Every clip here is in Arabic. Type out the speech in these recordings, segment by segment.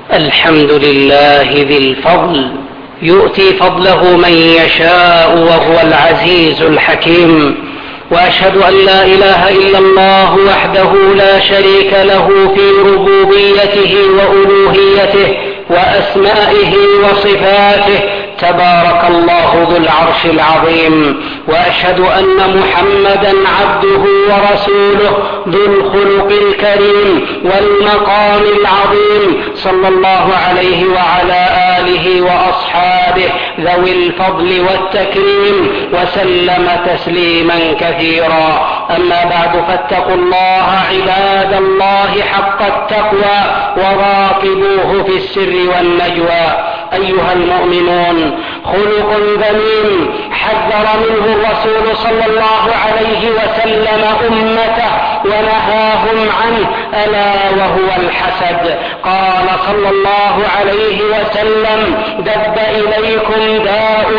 الحمد لله ذي الفضل يؤتي فضله من يشاء وهو العزيز الحكيم. وأشهد أن لا إله إلا الله وحده لا شريك له في ربوبيته وألوهيته وأسمائه وصفاته، تبارك الله ذو العرش العظيم. وأشهد أن محمدا عبده ورسوله ذو الخلق الكريم والمقام العظيم، صلى الله عليه وعلى آله وأصحابه ذوي الفضل والتكريم، وسلم تسليما كثيرا. أما بعد، فاتقوا الله عباد الله حق التقوى وراقبوه في السر والنجوى. أيها المؤمنون، خلق ذميم حذر منه الرسول صلى الله عليه وسلم أمته ونهاهم عنه، ألا وهو الحسد. قال صلى الله عليه وسلم: دب إليكم داء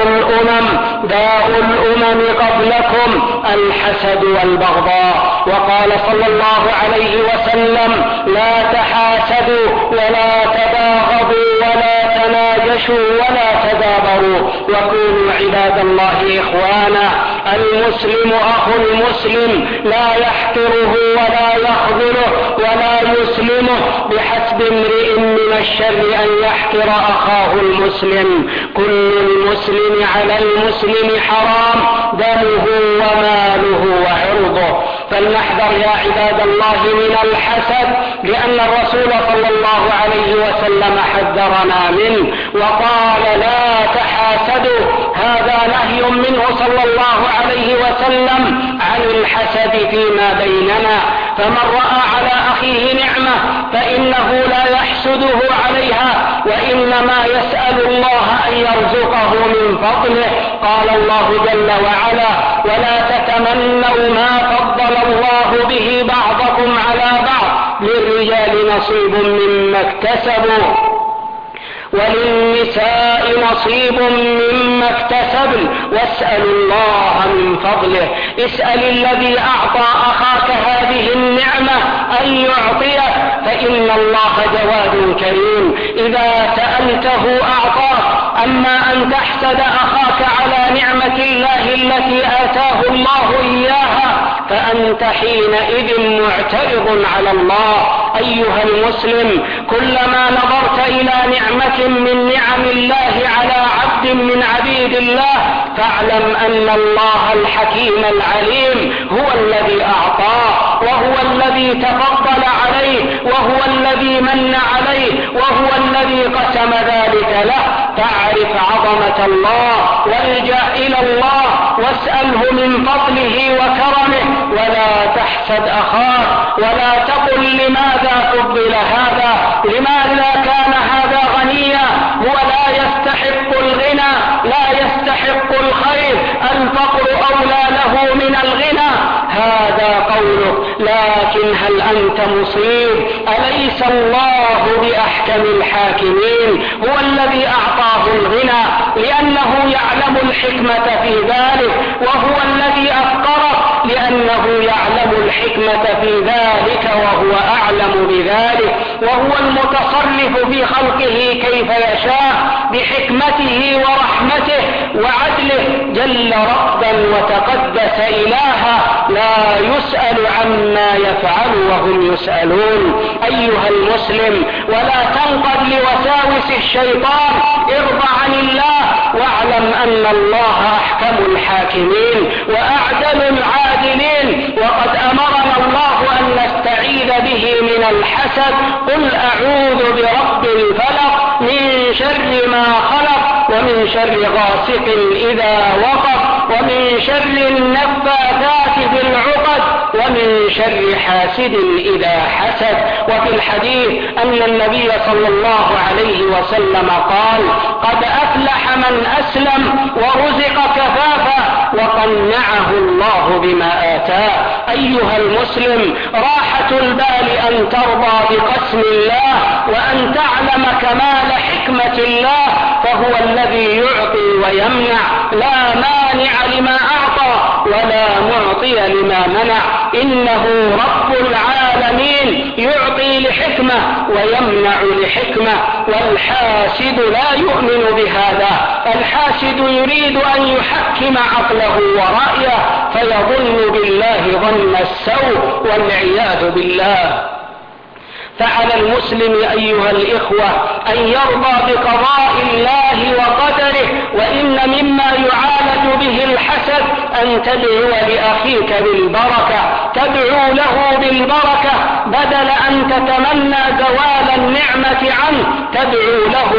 الأمم قبلكم الحسد والبغضاء. وقال صلى الله عليه وسلم: لا تحاسدوا ولا تباغضوا ولا تناجشوا ولا تدابروا، وكونوا عباد الله إخوانا. المسلم أخو المسلم، لا يحقره ولا يخذله ولا يسلمه. بحسب امرئ من الشر أن يحقر أخاه المسلم. كل المسلم على المسلم حرام، دمه وماله وعرضه. فلنحذر يا عباد الله من الحسد، لأن الرسول صلى الله عليه وسلم حذرنا منه وقال: لا تحاسدوا. هذا نهي منه صلى الله عليه وسلم عن الحسد فيما بيننا. فمن رأى على أخيه نعمة فإنه لا يحسده عليها، وإنما يسأل الله أن يرزقه من فضله. قال الله جل وعلا: ولا تتمنوا ما فضل الله به بعضكم على بعض، للرجال نصيب مما اكتسبوا وللنساء نصيب مما اكتسبن، واسألوا الله من فضله. اسأل الذي أعطى أخاك هذه النعمة أن يعطيك، فإن الله جواد كريم، إذا سألته أعطاك. أما أن تحسد أخاك على نعمة الله التي آتاه الله إياها فأنت حينئذ معترض على الله. أيها المسلم، كلما نظرت إلى نعمة من نعم الله على عبد من عبيد الله فاعلم أن الله الحكيم العليم هو الذي أعطاه، وهو الذي تفضل عليه، وهو الذي من عليه، وهو الذي قسم ذلك له. فاعرف عظمة الله والجأ إلى الله واسأله من فضله وكرمه، ولا تحسد أخاك، ولا تقل لماذا فضل هذا، لماذا كان هذا غنيا، هو لا يستحق الغنى، لا يستحق الخير، الفقر أولى له من الغنى. هذا قولك، لكن هل أنت مصيب؟ أليس الله بأحكم الحاكمين؟ هو الذي أعطاه الغنى لأنه يعلم الحكمة في ذلك، وهو الذي أفقره لأنه يعلم الحكمة في ذلك وهو أعلم بذلك، وهو المتصرف في خلقه كيف يشاء بحكمته ورحمته وعدله، جل ربا وتقدس إلها، لا يسأل عما يفعل وهم يسألون. أيها المسلم، ولا تنقد لوساوس الشيطان، ارض عن الله واعلم أن الله أحكم الحاكمين وأعدل العادلين. وقد أمرنا الله أن نستعيذ به من الحسد. قل أعوذ برب الفلق من شر ما خلق، ومن شر غاسق إذا وقب، ومن شر النفاثات في العقد، ومن شر حاسد إذا حسد. وفي الحديث أن النبي صلى الله عليه وسلم قال: قد أفلح من أسلم ورزق كفافا وقنعه الله بما آتاه. أيها المسلم، راحة البال أن ترضى بقسم الله وأن تعلم كمال حكمة الله، فهو الذي يعطي ويمنع، لا مانع لما أعطى ولا معطي لما منع. إنه رب العالمين يعطي لحكمة ويمنع لحكمة، والحاسد لا يؤمن بهذا. الحاسد يريد أن يحكم عقله ورأيه فيظن بالله ظن السوء والعياذ بالله. فعلى المسلم أيها الإخوة أن يرضى بقضاء الله وقدره، وإن مما يعالج به الحسد أن تدعو لأخيك بالبركة، تدعو له بالبركة بدل أن تتمنى زوال النعمة عنه، تدعو له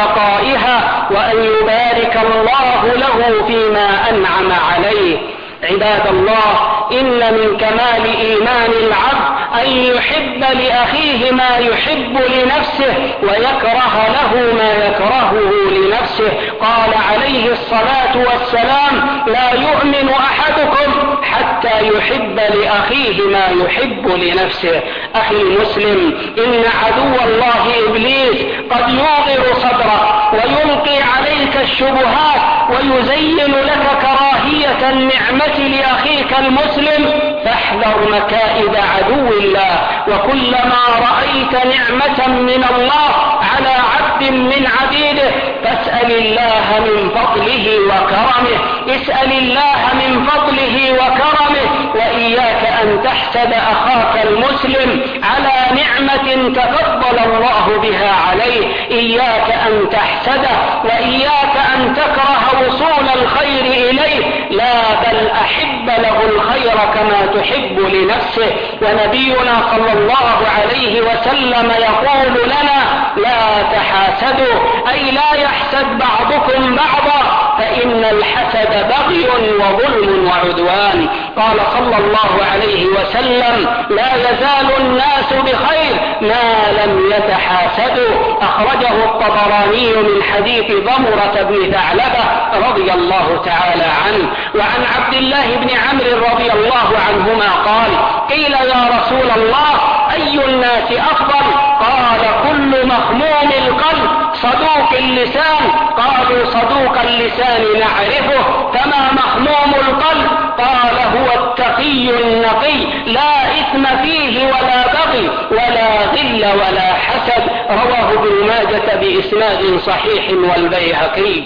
ببقائها وأن يبارك الله له فيما أنعم عليه. عباد الله، إن من كمال إيمان العبد أن يحب لأخيه ما يحب لنفسه ويكره له ما يكرهه لنفسه. قال عليه الصلاة والسلام: لا يؤمن أحدكم حتى يحب لأخيه ما يحب لنفسه. أخي المسلم، إن عدو الله إبليس قد يوغر صدرك ويلقي عليك الشبهات ويزين لك كراهية النعمة لأخيك المسلم، فاحذر مكائد عدو الله. وكلما رأيت نعمة من الله على عبد من عبيده فاسأل الله من فضله وكرمه، اسأل الله من فضله وكرمه. وإياك أن تحسد أخاك المسلم على نعمة تفضل الله بها عليه، إياك أن تحسده وإياك أن تكره وصول الخير إليه، لا بل أحب له الخير كما تحب لنفسه. ونبينا صلى الله عليه وسلم يقول لنا: لا تحاسدوا، أي لا يحسد بعضكم بعضا، فإن الحسد بغي وظلم وعدوان. قال صلى الله عليه وسلم: لا يزال الناس بخير ما لم يتحاسدوا. أخرجه الطبراني من حديث ضمرة بن ثعلبة رضي الله تعالى عنه. وعن عبد الله بن عمرو رضي الله عنهما قال: قيل يا رسول الله أي الناس أفضل؟ قال: كل مخموم القلب صدوق اللسان. قالوا: صدوق اللسان نعرفه، فما مخموم القلب؟ قال: هو التقي النقي، لا إثم فيه ولا بغي ولا غل ولا حسد. رواه ابن ماجة بإسناد صحيح والبيهقي.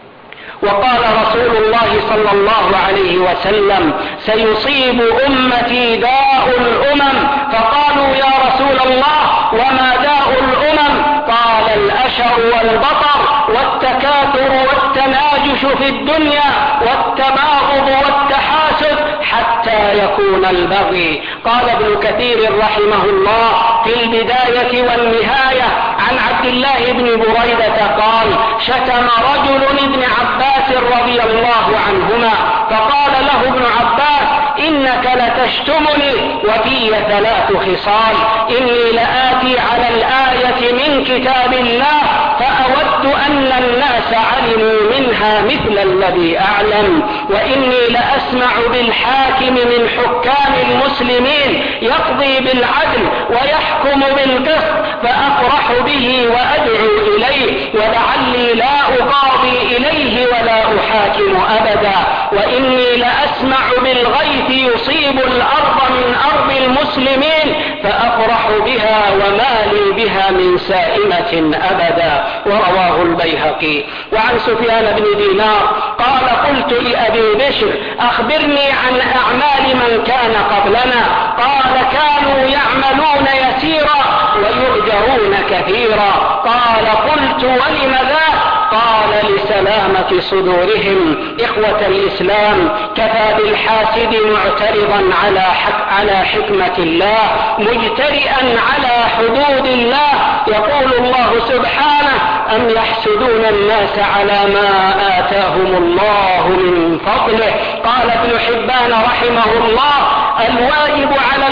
وقال رسول الله صلى الله عليه وسلم: سيصيب أمتي داء الأمم. فقالوا: يا رسول الله وما داء الأمم؟ قال: الأشر والبطر والتكاثر والتناجش في الدنيا والتباغض والتحاسد حتى يكون البغي. قال ابن كثير رحمه الله في البداية والنهاية عن عبد الله بن بريدة قال: شتم رجل ابن عباس رضي الله عنهما، فقال له ابن عباس: إنك لتشتمني وفي 3 خصال: إني لآتي على الآية من كتاب الله فأود أن الناس علموا منها مثل الذي أعلم، وإني لأسمع بالحاكم من حكام المسلمين يقضي بالعدل ويحكم بالقسط فأفرح به وأدعو إليه، ولعلي لا أقاضي إليه ولا أحاكم أبدا، وإني لأسمع بالغيث يصيب الأرض من أرض المسلمين فأفرح بها وما لي بها من سائمة أبدا. ورواه البيهقي. وعن سفيان بن دينار قال: قلت لأبي بشر: أخبرني عن أعمال من كان قبلنا. قال: كانوا يعملون يسيرا ويؤجرون كثيرا. قال: قلت: ولم ذاك؟ قال: لسلامة صدورهم. إخوة الإسلام، كفى بالحاسد معترضا على حكمة الله، مجترئا على حدود الله. يقول الله سبحانه: أم يحسدون الناس على ما آتاهم الله من فضله. قال ابن حبان رحمه الله: الواجب على العاقل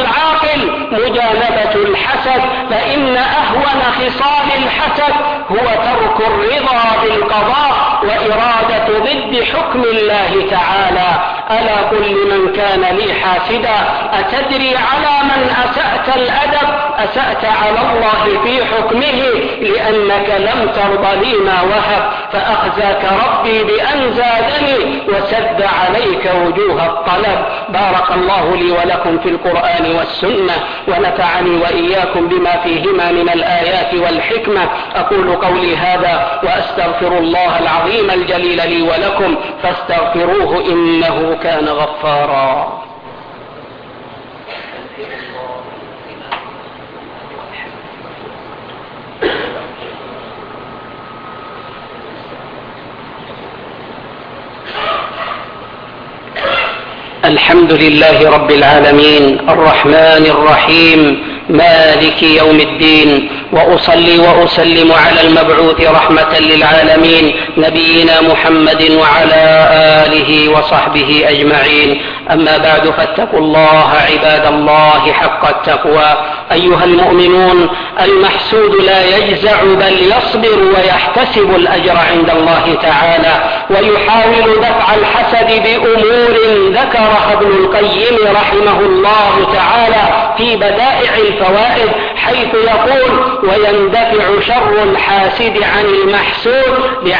العاقل مجانبة الحسد، فإن أهون خصال الحسد هو ترك الرضا بالقضاء وإرادة ضد حكم الله تعالى. ألا قل لمن كان لي حاسدا أتدري على من أسأت الأدب؟ أسأت على الله في حكمه لأنك لم ترض لي ما وهب، فأخزاك ربي بأن زادني وسد عليك وجوه الطلب. بارك الله لي ولكم في القرآن والسنة، ونفعني وإياكم بما فيهما من الآيات والحكمة. أقول قولي هذا وأستغفر الله العظيم الجليل لي ولكم، فاستغفروه إنه كان غفارا. الحمد لله رب العالمين الرحمن الرحيم مالك يوم الدين، وأصلي وأسلم على المبعوث رحمة للعالمين نبينا محمد وعلى آله وصحبه أجمعين. أما بعد، فاتقوا الله عباد الله حق التقوى. أيها المؤمنون، المحسود لا يجزع بل يصبر ويحتسب الأجر عند الله تعالى، ويحاول دفع الحسد بأمور ذكرها ابن القيم رحمه الله تعالى في بدائع الفوائد، حيث يقول: ويندفع شر الحاسد عن المحسود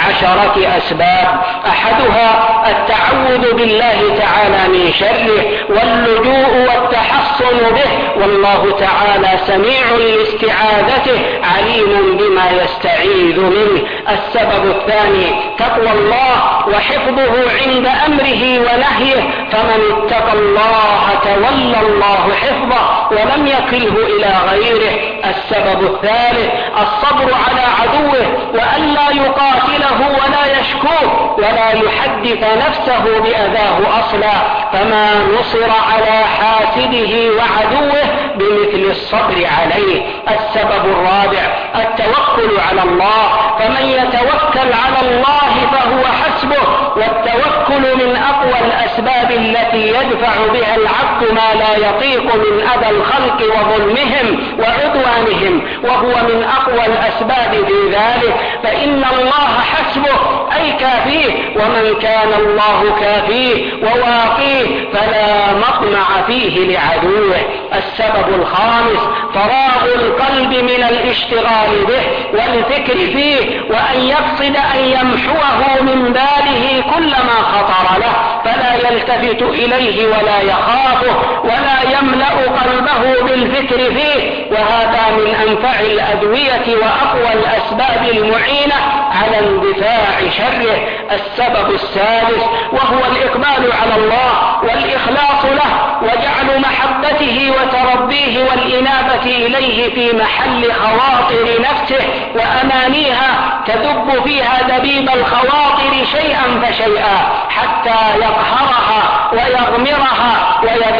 ب10 أسباب. أحدها التعوذ بالله تعالى من شره واللجوء والتحصن به، والله تعالى سميع لاستعاذته عليم بما يستعيذ منه. السبب الثاني تقوى الله وحفظه عند أمره ونهيه، فمن اتقى الله تولى الله حفظه ولم يكله إلى غيره. السبب الثالث الصبر على عدوه، وألا يقاتله ولا يشكوه ولا يحدث نفسه بأذاه أصلا، فما نصر على حاسده وعدوه بمثل الصبر عليه. السبب الرابع التوكل على الله، فمن يتوكل على الله فهو حسبه، والتوكل من أقوى الأسباب التي يدفع بها العبد ما لا يطيق من أذى الخلق وظلمهم وعدوانهم، وهو من أقوى الأسباب في ذلك، فإن الله حسبه أي كافيه، ومن كان الله كافيه وواقيه فلا مطمع فيه لعدوه. السبب الخامس فراغ القلب من الاشتغال به والفكر فيه، وأن يقصد أن يمحوه من باله كل ما خطر له، فلا يلتفت إليه ولا يخافه ولا يملأ قلبه بالفكر فيه، وهذا من أنفع الأدوية وأقوى الأسباب المعينة على اندفاع شره. السبب السادس وهو الإقبال على الله والإخلاص له، وجعل محبته وتربيه والإنابة إليه في محل خواطر نفسه وأمانيها، تدب فيها دبيب الخواطر شيئا فشيئا حتى يقهرها ويغمرها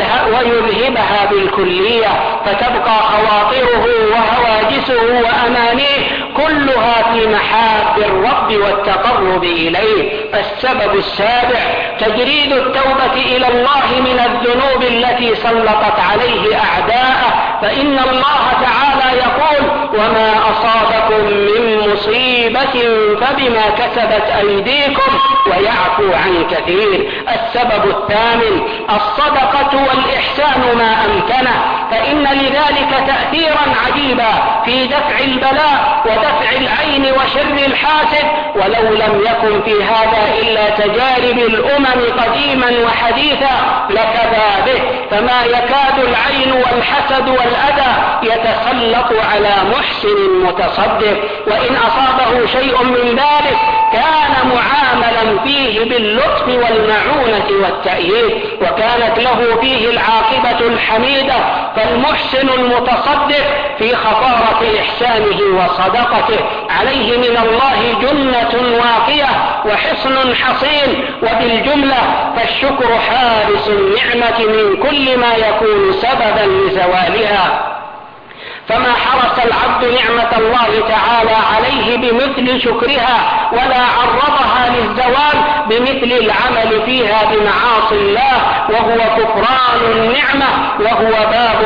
ويذهبها بالكلية، فتبقى خواطره وهواجسه وأمانيه كلها في محاب الرب والتقرب إليه. السبب السابع تجريد التوبة إلى الله من الذنوب التي سلطت عليه أعداءه، فإن الله تعالى يقول: وما أصابكم من مصيبة فبما كسبت أيديكم ويعفو عن كثير. السبب الثامن الصدقة والإحسان ما أمكنه، فإن لذلك تأثيرا عجيبا في دفع البلاء ودفع العين وشر الحاسد، ولو لم يكن في هذا إلا تجارب الأمم قديما وحديثا لكفى به، فما يكاد العين والحسد والأذى يتسلط على محسن متصدق، وإن أصابه شيء من ذلك كان معاملا فيه باللطف والمعونة والتأييد، وكانت له فيه العاقبة الحميدة. فالمحسن المتصدق في خطارة إحسانه وصدقته عليه من الله جنة واقية وحصن حصين، وبالجملة فالشكر حارس النعمة من كل ما يكون سببا لزوالها. فما حرس العبد نعمة الله تعالى عليه بمثل شكرها، ولا عرضها للزوال بمثل العمل فيها بمعاصي الله، وهو كفران النعمة، وهو باب إلى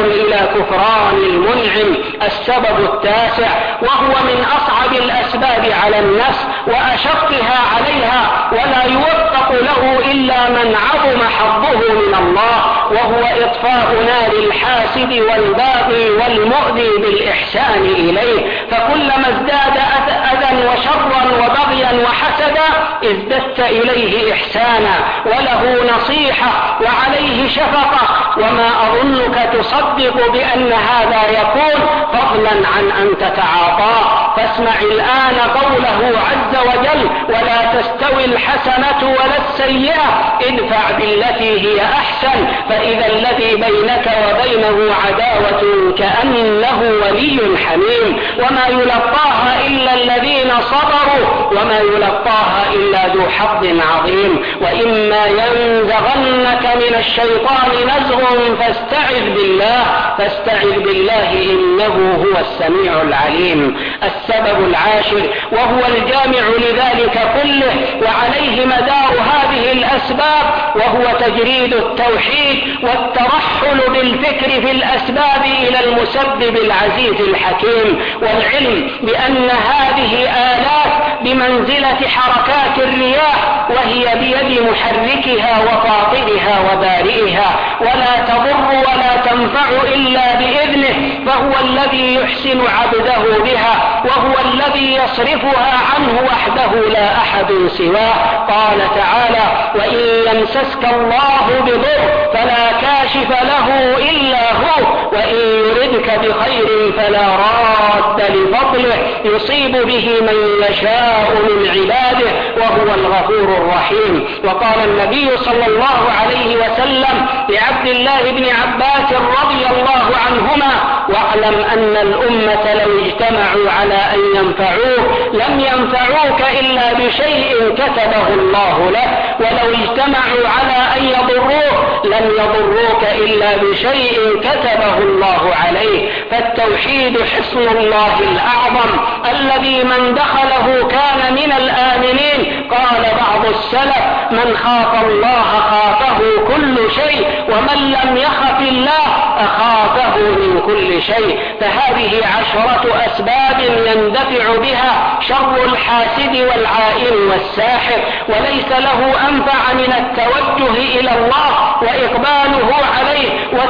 كفران المنعم. السبب التاسع، وهو من أصعب الأسباب على النفس وأشقها عليها، ولا يوفق له إلا من عظم حظه من الله، وهو إطفاء نار الحاسد والباغي والمؤذي بالإحسان إليه. فكلما ازداد أذى وشرا وبغيا وحسدا ازددت إليه إحسانا وله نصيحة وعليه شفقة. وما أظنك تصدق بأن هذا يكون فضلا عن أن تتعاطاه. فاسمع الآن قوله عز وجل: ولا تستوي الحسنة ولا السيئة ادفع بالتي هي أحسن فإذا الذي بينك وبينه عداوة كأنه ولي حميم. وما يلقاها إلا الذين صبروا وما يلقاها إلا ذو حظ عظيم. وإما ينزغنك من الشيطان نزغ فاستعذ بالله إنه هو السميع العليم. السبب العاشر، وهو الجامع لذلك كله وعليه مدار هذه الأسباب، وهو تجريد التوحيد والترحل بالفكر في الأسباب إلى المسبب العزيز الحكيم، والعلم بأن هذه آلات بمنزلة حركات الرياح، وهي بيد محركها وفاطرها وبارئها، ولا تضر ولا تنفع إلا بإذنه، فهو الذي يحسن عبده بها، وهو الذي يصرفها عنه وحده لا أحد سواه. قال تعالى: وإن يمسسك الله بضر فلا كاشف له إلا هو، وإن يردك بخير فلا راد لفضله يصيب به من يشاء من عباده وهو الغفور الرحيم. وقال النبي صلى الله عليه وسلم لعبد الله بن عباس رضي الله عنهما: واعلم أن الأمة لو اجتمعوا على أن ينفعوك لم ينفعوك إلا بشيء كتبه الله له، ولو اجتمعوا على أن يضروك لم يضروك إلا بشيء كتبه الله عليه. فالتوحيد حصن الله الأعظم الذي من دخله كان من الآمنين. قال بعض السلف: من خاف الله خافه كل شيء، ومن لم يخف الله أخافه من كل شيء. فهذه 10 أسباب يندفع بها شر الحاسد والعائن والساحر، وليس له أنفع من التوجه إلى الله وإقباله عليه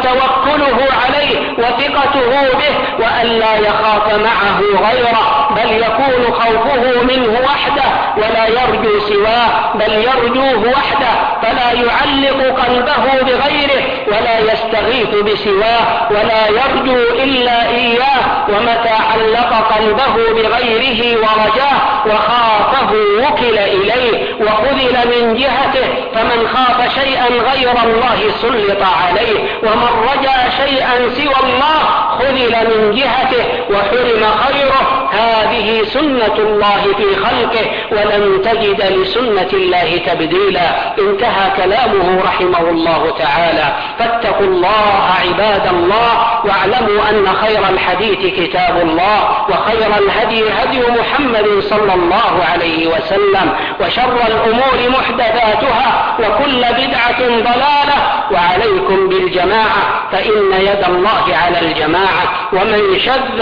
وتوكله عليه وثقته به، وألا يخاف معه غيره، بل يكون خوفه منه وحده ولا يرجو سواه، بل يرجوه وحده، فلا يعلق قلبه بغيره ولا يستغيث بسواه ولا يرجو إلا إياه. ومتى علق قلبه بغيره ورجاه وخافه وكل إليه وخذل من جهته. فمن خاف شيئا غير الله سلط عليه، ومن رجا شيئا سوى الله خذل من جهته وحرم خيره. هذه سنة الله في خلقه ولن تجد لسنة الله تبديلا. انتهى كلامه رحمه الله تعالى. فاتقوا الله عباد الله، واعلموا أن خير الحديث كتاب الله، وخير الهدي هدي محمد صلى الله عليه وسلم، وشر الأمور محدثاتها، وكل بدعة ضلالة. وعليكم بالجماعة، فإن يد الله على الجماعة، ومن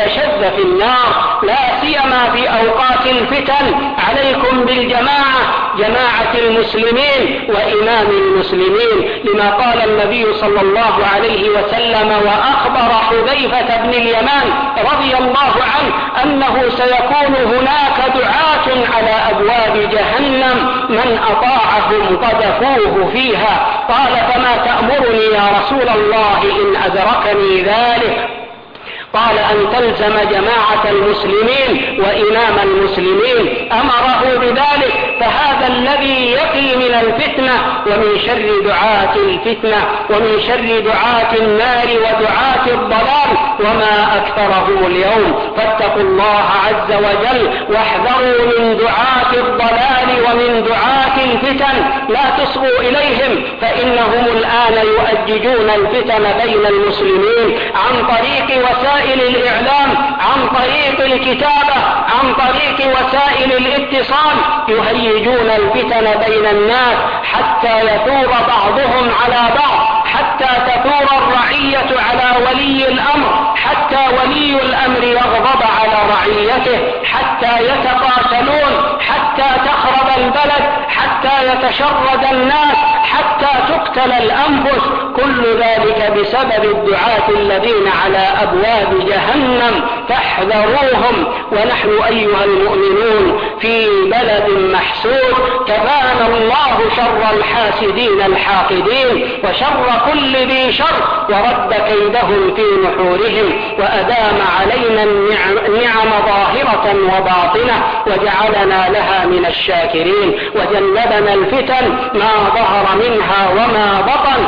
شذ في النار، لا سيما في أوقات الفتن. عليكم بالجماعة، جماعة المسلمين وإمام المسلمين، لما قال النبي صلى الله عليه وسلم وأخبر حذيفة بن اليمان رضي الله عنه أنه سيكون هناك دعاة على أبواب جهنم من أطاعهم قذفوه فيها. قال: فما تأمرني يا رسول الله إن أدركني ذلك؟ قال: أن تلزم جماعة المسلمين وإمام المسلمين. أمره بذلك، فهذا الذي يقي من الفتنة ومن شر دعاة الفتنة ومن شر دعاة النار ودعاة الضلال، وما أكثره اليوم. فاتقوا الله عز وجل واحذروا من دعاة الضلال ومن دعاة الفتن، لا تصغوا إليهم، فإنهم الآن يؤججون الفتن بين المسلمين عن طريق وسائل الإعلام، عن طريق الكتابة، عن طريق وسائل الاتصال، يهيجون الفتن بين الناس حتى يثور بعضهم على بعض، حتى تثور الرعية على ولي الأمر، حتى ولي الأمر يغضب على رعيته، حتى يتقاتلون، حتى تخرب البلد، حتى يتشرد الناس، حتى تقتل الأنفس. كل ذلك بسبب الدعاة الذين على أبواب جهنم، فاحذروهم. ونحن أيها المؤمنون في بلد محسود، كفانا الله شر الحاسدين الحاقدين وشر كل ذي شر، ورد كيدهم في نحورهم، وأدام علينا النعم ظاهرة وباطنة، وجعلنا لها من الشاكرين، وجنبنا الفتن ما ظهر منها وما بطن،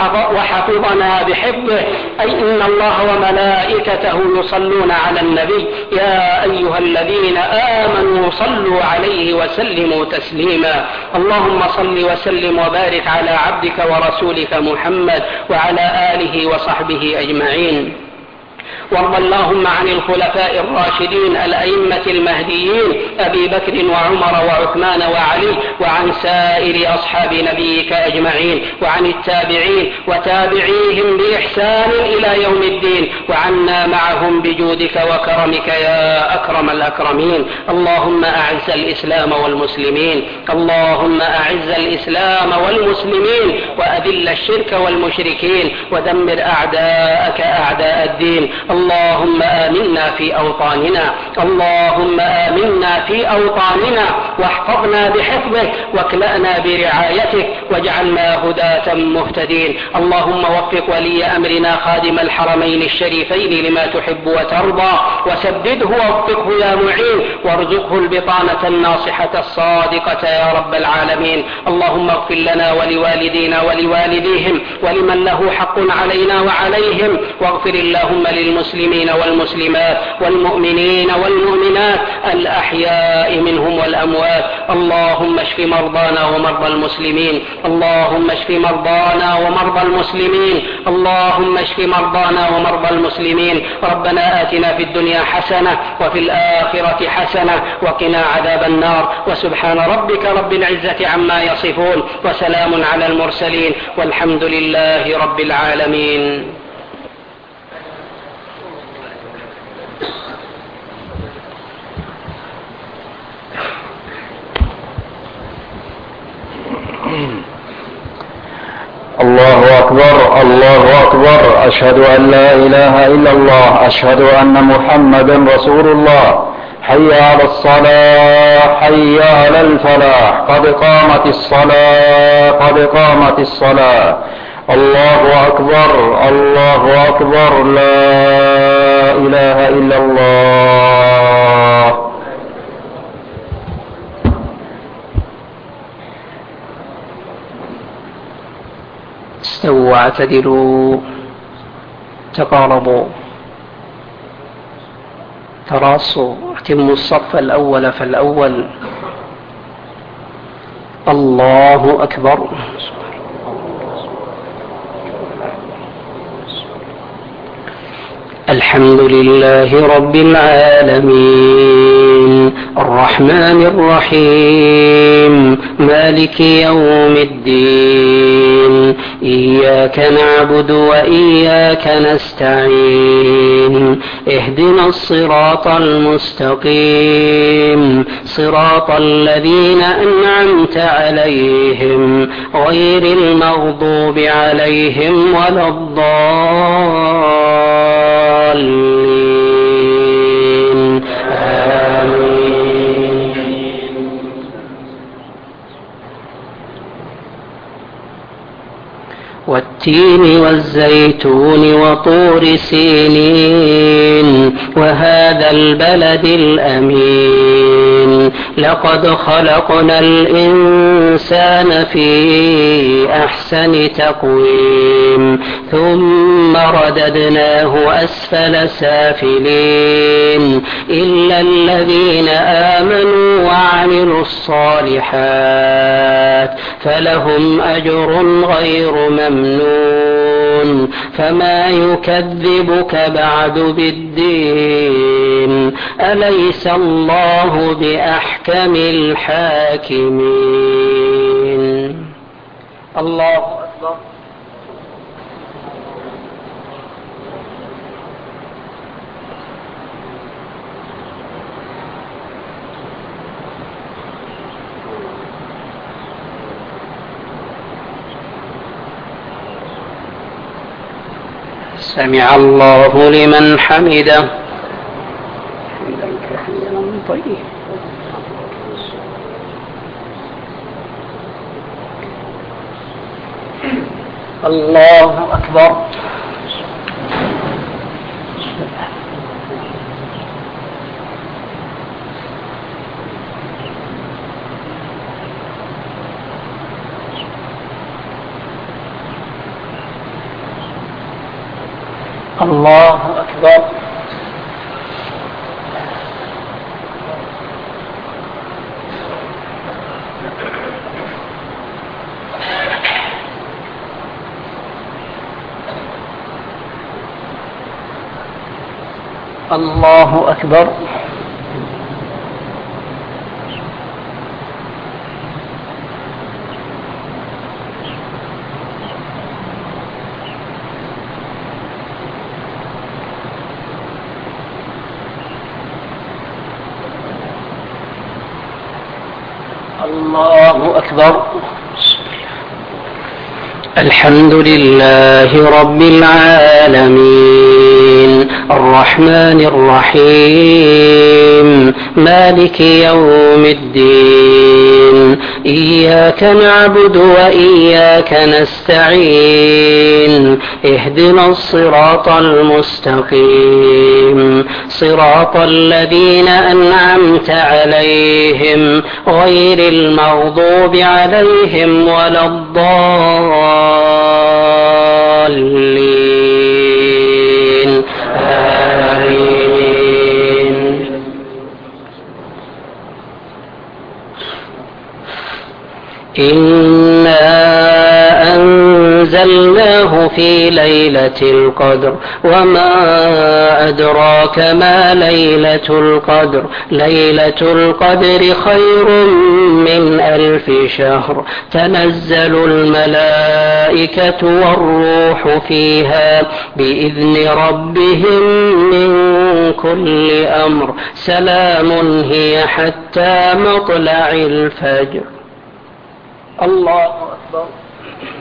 وحفظنا بحفظه. أي إن الله وملائكته يصلون على النبي يا أيها الذين آمنوا صلوا عليه وسلموا تسليما. اللهم صل وسلم وبارك على عبدك ورسولك محمد وعلى آله وصحبه أجمعين. وارض اللهم عن الخلفاء الراشدين الأئمة المهديين أبي بكر وعمر وعثمان وعلي، وعن سائر أصحاب نبيك أجمعين، وعن التابعين وتابعيهم بإحسان إلى يوم الدين، وعنا معهم بجودك وكرمك يا أكرم الأكرمين. اللهم أعز الإسلام والمسلمين، اللهم أعز الإسلام والمسلمين، وأذل الشرك والمشركين، ودمر أعداءك أعداء الدين. اللهم آمنا في أوطاننا، اللهم آمنا في أوطاننا، واحفظنا بحفظك، واكلأنا برعايتك، واجعلنا هداة مهتدين. اللهم وفق ولي أمرنا خادم الحرمين الشريفين لما تحب وترضى، وسدده ووفقه يا معين، وارزقه البطانة الناصحة الصادقة يا رب العالمين. اللهم اغفر لنا ولوالدينا ولوالديهم ولمن له حق علينا وعليهم، واغفر اللهم للمسلمين والمسلمات والمؤمنين والمؤمنات الأحياء منهم والأموات. اللهم اشف مرضانا ومرضى المسلمين، اللهم اشف مرضانا ومرضى المسلمين، اللهم اشف مرضانا ومرضى المسلمين. ربنا آتنا في الدنيا حسنة وفي الآخرة حسنة وقنا عذاب النار. وسبحان ربك رب العزة عما يصفون، وسلام على المرسلين، والحمد لله رب العالمين. الله أكبر الله أكبر، أشهد أن لا إله إلا الله، أشهد أن محمدا رسول الله. حي على الصلاة، حي على الفلاح، قد قامت الصلاة، قد قامت الصلاة. الله أكبر الله أكبر، لا إله إلا الله. استووا واعتدلوا، تقاربوا، تراصوا، اتموا الصف الأول فالأول. الله أكبر. الحمد لله رب العالمين، الرحمن الرحيم، مالك يوم الدين، إياك نعبد وإياك نستعين، اهدنا الصراط المستقيم، صراط الذين أنعمت عليهم غير المغضوب عليهم ولا الضالين. آمين. والتين والزيتون وطور سينين وهذا البلد الأمين، لقد خلقنا الإنسان في أحسن تقويم، ثم رددناه أسفل سافلين، إلا الذين آمنوا وعملوا الصالحات فلهم أجر غير ممنون. فما يكذبك بعد بالدين، أليس الله بأحكم الحاكمين. الله أكبر. سمع الله لمن حمده. حمدا كثيرا طيبا. الله أكبر. الله أكبر. الله أكبر. الله أكبر. الحمد لله رب العالمين الرحمن الرحيم مالك يوم الدين إياك نعبد وإياك نستعين اهدنا الصراط المستقيم صراط الذين أنعمت عليهم غير المغضوب عليهم ولا الضالين آمين. إنا أنزلناه في ليلة القدر وما أدراك ما ليلة القدر ليلة القدر خير من 1000 شهر تنزل الملائكة والروح فيها بإذن ربهم من كل أمر سلام هي حتى مطلع الفجر. الله أكبر.